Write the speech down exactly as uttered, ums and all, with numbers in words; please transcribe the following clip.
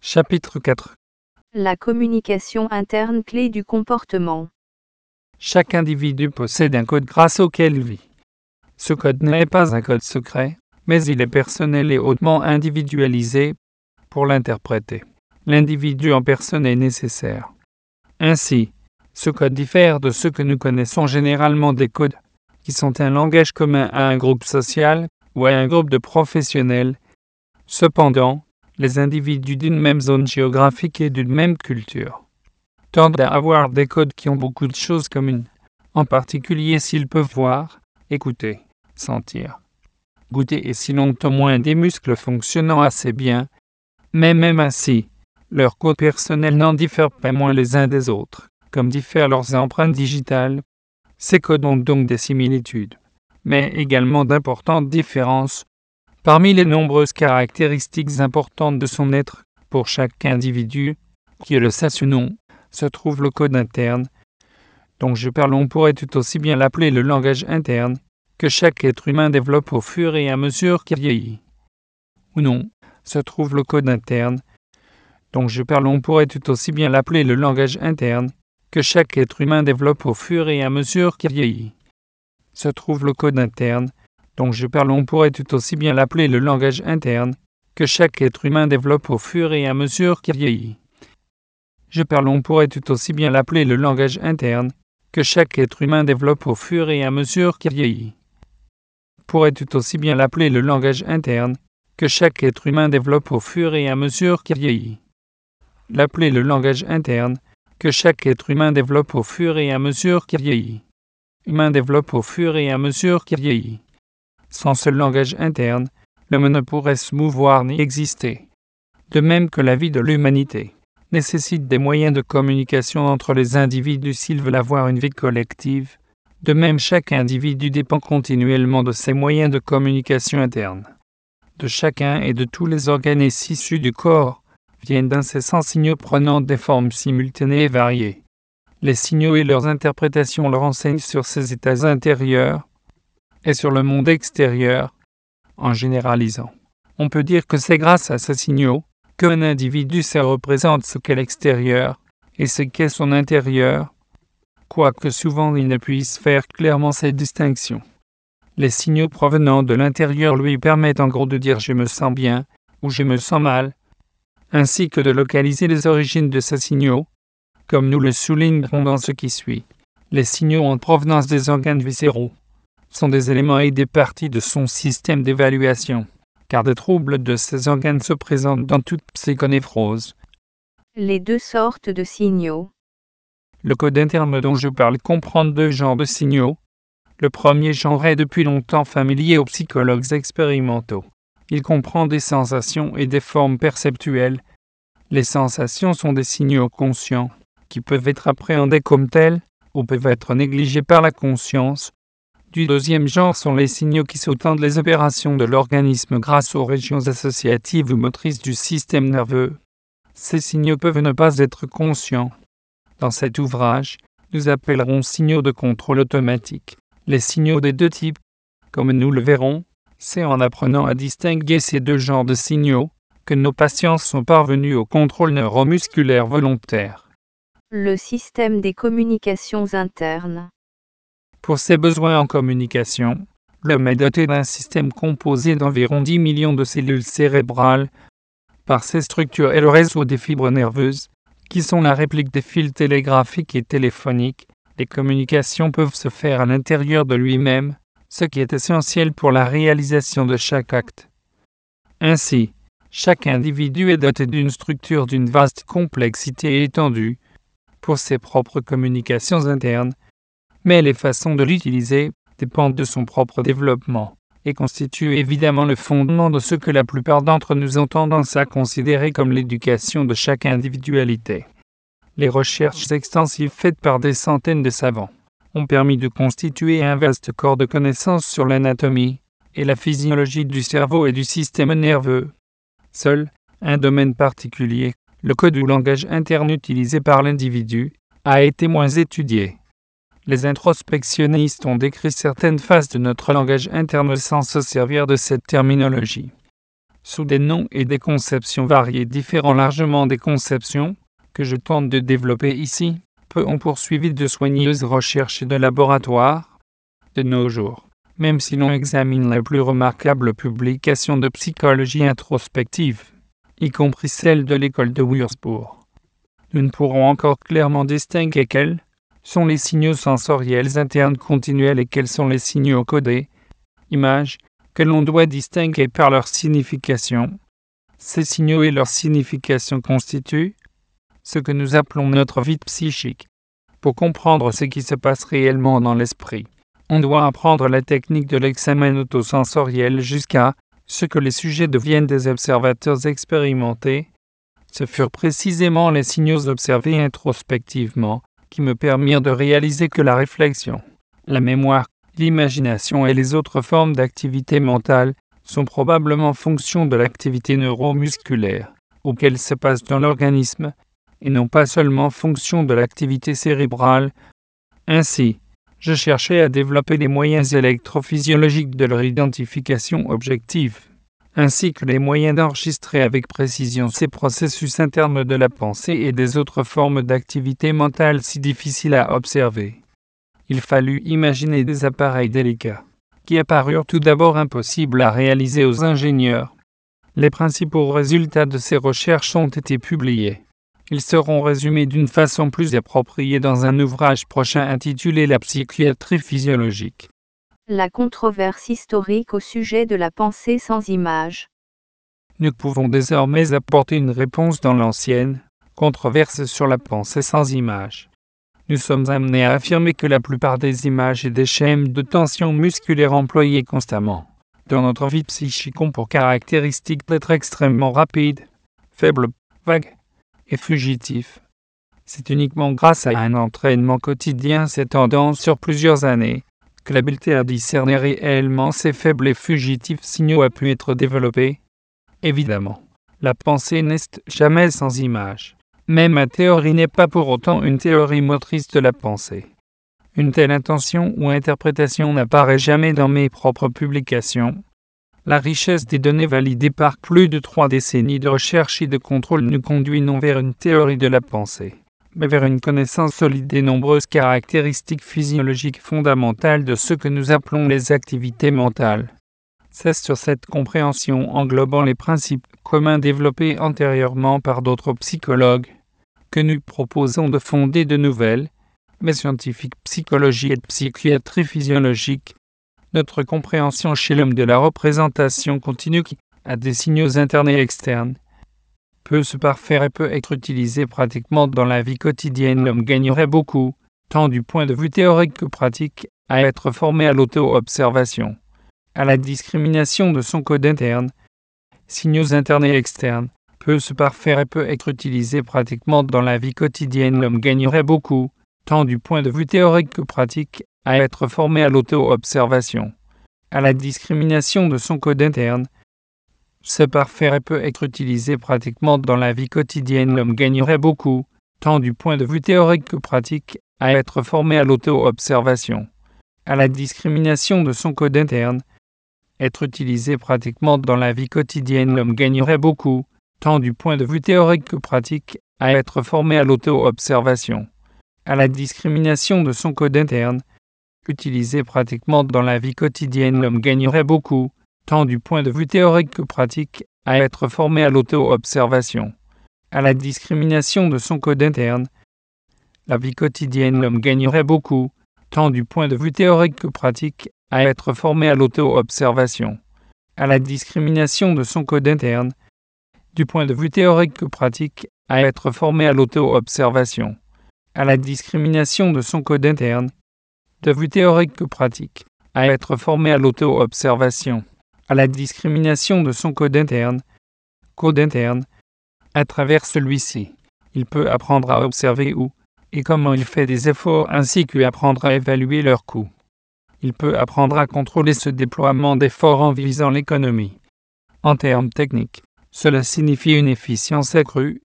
Chapitre quatre. La communication interne, clé du comportement. Chaque individu possède un code grâce auquel il vit. Ce code n'est pas un code secret, mais il est personnel et hautement individualisé pour l'interpréter. L'individu en personne est nécessaire. Ainsi, ce code diffère de ceux que nous connaissons généralement des codes, qui sont un langage commun à un groupe social ou à un groupe de professionnels. Cependant, les individus d'une même zone géographique et d'une même culture tendent à avoir des codes qui ont beaucoup de choses communes, en particulier s'ils peuvent voir, écouter, sentir, goûter et sinon au moins des muscles fonctionnant assez bien, mais même ainsi, leurs codes personnels n'en diffèrent pas moins les uns des autres, comme diffèrent leurs empreintes digitales. Ces codes ont donc des similitudes, mais également d'importantes différences. Parmi les nombreuses caractéristiques importantes de son être, pour chaque individu, qui le sache ou non, se trouve le code interne, dont je parle, on pourrait tout aussi bien l'appeler le langage interne, que chaque être humain développe au fur et à mesure qu'il vieillit. Ou non, se trouve le code interne, dont je parle, on pourrait tout aussi bien l'appeler le langage interne, que chaque être humain développe au fur et à mesure qu'il vieillit. Se trouve le code interne, dont je parle, on pourrait tout aussi bien l'appeler le langage interne, que chaque être humain développe au fur et à mesure qu'il vieillit. Je parle, on pourrait tout aussi bien l'appeler le langage interne, que chaque être humain développe au fur et à mesure qu'il vieillit. Pourrait tout aussi bien l'appeler le langage interne, que chaque être humain développe au fur et à mesure qu'il vieillit. L'appeler le langage interne, que chaque être humain développe au fur et à mesure qu'il vieillit. Humain développe au fur et à mesure qu'il vieillit. Sans ce langage interne, l'homme ne pourrait se mouvoir ni exister. De même que la vie de l'humanité nécessite des moyens de communication entre les individus s'ils veulent avoir une vie collective, de même chaque individu dépend continuellement de ses moyens de communication interne. De chacun et de tous les organes et tissus du corps viennent d'incessants signaux prenant des formes simultanées et variées. Les signaux et leurs interprétations leur enseignent sur ses états intérieurs et sur le monde extérieur, en généralisant. On peut dire que c'est grâce à ces signaux qu'un individu se représente ce qu'est l'extérieur et ce qu'est son intérieur, quoique souvent il ne puisse faire clairement ces distinctions. Les signaux provenant de l'intérieur lui permettent en gros de dire « je me sens bien » ou « je me sens mal », ainsi que de localiser les origines de ces signaux, comme nous le soulignerons dans ce qui suit. Les signaux en provenance des organes viscéraux sont des éléments et des parties de son système d'évaluation, car des troubles de ces organes se présentent dans toute psychonévrose. Les deux sortes de signaux. Le code interne dont je parle comprend deux genres de signaux. Le premier genre est depuis longtemps familier aux psychologues expérimentaux. Il comprend des sensations et des formes perceptuelles. Les sensations sont des signaux conscients, qui peuvent être appréhendés comme tels, ou peuvent être négligés par la conscience. Du deuxième genre sont les signaux qui sous-tendent les opérations de l'organisme grâce aux régions associatives ou motrices du système nerveux. Ces signaux peuvent ne pas être conscients. Dans cet ouvrage, nous appellerons signaux de contrôle automatique les signaux des deux types. Comme nous le verrons, c'est en apprenant à distinguer ces deux genres de signaux que nos patients sont parvenus au contrôle neuromusculaire volontaire. Le système des communications internes. Pour ses besoins en communication, l'homme est doté d'un système composé d'environ dix millions de cellules cérébrales. Par ces structures et le réseau des fibres nerveuses, qui sont la réplique des fils télégraphiques et téléphoniques, les communications peuvent se faire à l'intérieur de lui-même, ce qui est essentiel pour la réalisation de chaque acte. Ainsi, chaque individu est doté d'une structure d'une vaste complexité et étendue pour ses propres communications internes, mais les façons de l'utiliser dépendent de son propre développement et constituent évidemment le fondement de ce que la plupart d'entre nous ont tendance à considérer comme l'éducation de chaque individualité. Les recherches extensives faites par des centaines de savants ont permis de constituer un vaste corps de connaissances sur l'anatomie et la physiologie du cerveau et du système nerveux. Seul un domaine particulier, le code ou langage interne utilisé par l'individu, a été moins étudié. Les introspectionnistes ont décrit certaines phases de notre langage interne sans se servir de cette terminologie. sous des noms et des conceptions variées différant largement des conceptions que je tente de développer ici, peu ont poursuivi de soigneuses recherches de laboratoire. De nos jours, même si l'on examine les plus remarquables publications de psychologie introspective, y compris celles de l'école de Würzburg, nous ne pourrons encore clairement distinguer quels sont les signaux sensoriels internes continuels et quels sont les signaux codés, images, que l'on doit distinguer par leur signification. Ces signaux et leur signification constituent ce que nous appelons notre vide psychique. Pour comprendre ce qui se passe réellement dans l'esprit, on doit apprendre la technique de l'examen autosensoriel jusqu'à ce que les sujets deviennent des observateurs expérimentés. Ce furent précisément les signaux observés introspectivement qui me permirent de réaliser que la réflexion, la mémoire, l'imagination et les autres formes d'activité mentale sont probablement fonction de l'activité neuromusculaire auquel se passe dans l'organisme, et non pas seulement fonction de l'activité cérébrale. Ainsi, je cherchais à développer les moyens électrophysiologiques de leur identification objective, ainsi que les moyens d'enregistrer avec précision ces processus internes de la pensée et des autres formes d'activité mentale si difficiles à observer. Il fallut imaginer des appareils délicats, qui apparurent tout d'abord impossibles à réaliser aux ingénieurs. Les principaux résultats de ces recherches ont été publiés. Ils seront résumés d'une façon plus appropriée dans un ouvrage prochain intitulé La psychiatrie physiologique. La controverse historique au sujet de la pensée sans image. Nous pouvons désormais apporter une réponse dans l'ancienne controverse sur la pensée sans image. Nous sommes amenés à affirmer que la plupart des images et des schèmes de tension musculaire employés constamment dans notre vie psychique ont pour caractéristique d'être extrêmement rapides, faibles, vagues et fugitifs. C'est uniquement grâce à un entraînement quotidien s'étendant sur plusieurs années que l'habileté à discerner réellement ces faibles et fugitifs signaux a pu être développée. Évidemment, la pensée n'est jamais sans image. Même ma théorie n'est pas pour autant une théorie motrice de la pensée. Une telle intention ou interprétation n'apparaît jamais dans mes propres publications. La richesse des données validées par plus de trois décennies de recherche et de contrôle nous conduit non vers une théorie de la pensée, mais vers une connaissance solide des nombreuses caractéristiques physiologiques fondamentales de ce que nous appelons les activités mentales. C'est sur cette compréhension englobant les principes communs développés antérieurement par d'autres psychologues que nous proposons de fonder de nouvelles, mais scientifiques psychologie et de psychiatrie physiologique. Notre compréhension chez l'homme de la représentation continue qui a des signaux internes et externes peut se parfaire et peut être utilisé pratiquement dans la vie quotidienne. L'homme gagnerait beaucoup, tant du point de vue théorique que pratique, à être formé à l'auto-observation, à la discrimination de son code interne, signaux internes et externes, peut se parfaire et peut être utilisé pratiquement dans la vie quotidienne. L'homme gagnerait beaucoup, tant du point de vue théorique que pratique, à être formé à l'auto-observation, à la discrimination de son code interne. Se parfaire et peut être utilisé pratiquement dans la vie quotidienne. L'homme gagnerait beaucoup, tant du point de vue théorique que pratique, à être formé à l'auto-observation, à la discrimination de son code interne. Être utilisé pratiquement dans la vie quotidienne. L'homme gagnerait beaucoup, tant du point de vue théorique que pratique, à être formé à l'auto-observation, à la discrimination de son code interne. Utilisé pratiquement dans la vie quotidienne. L'homme gagnerait beaucoup, tant du point de vue théorique que pratique, à être formé à l'auto-observation, à la discrimination de son code interne. La vie quotidienne. L'homme gagnerait beaucoup, tant du point de vue théorique que pratique, à être formé à l'auto-observation, à la discrimination de son code interne. Du point de vue théorique que pratique, à être formé à l'auto-observation, à la discrimination de son code interne. De vue théorique que pratique, à être formé à l'auto-observation, à la discrimination de son code interne. Code interne. À travers celui-ci, il peut apprendre à observer où et comment il fait des efforts ainsi qu'apprendre à évaluer leurs coûts. Il peut apprendre à contrôler ce déploiement d'efforts en visant l'économie. En termes techniques, cela signifie une efficience accrue